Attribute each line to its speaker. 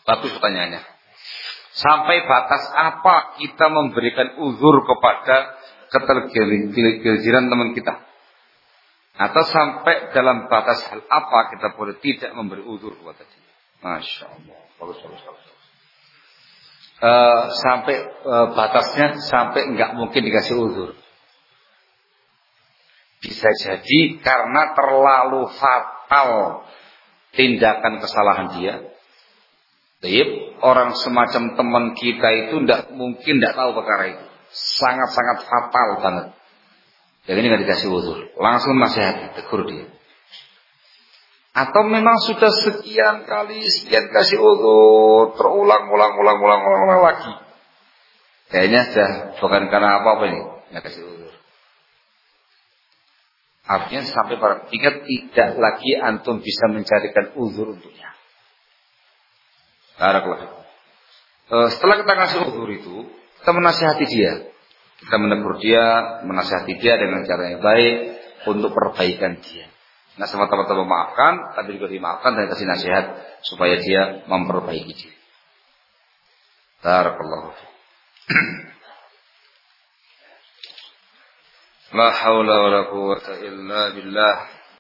Speaker 1: Bagus pertanyaannya. Sampai batas apa kita memberikan uzur kepada ketergelinciran teman kita? Atau sampai dalam batas hal apa kita boleh tidak memberi uzur kepada dia? Masya Allah. Bagus. Sampai batasnya sampai nggak mungkin dikasih uzur. Bisa jadi karena terlalu fatal tindakan kesalahan dia. Orang semacam teman kita itu mungkin tidak tahu perkara itu. Sangat-sangat fatal banget. Jadi ini nggak dikasih uzur. Langsung nasihati, tegur dia. Atau memang sudah sekian kasih uzur, terulang lagi. Kayaknya sudah bukan karena apa-apa ini, nggak kasih uzur. Artinya sampai pada tingkat tidak lagi antum bisa mencarikan uzur untuknya. Barakallahu. Setelah kita kasih uzur itu, kita menasihati dia. Kita menegur dia, menasihati dia dengan cara yang baik untuk perbaikan dia. Nah, semata-mata memaafkan, tapi juga dimaafkan dan kasih nasihat supaya dia memperbaiki diri. Barakallahu. La haula wala quwwata illa billah.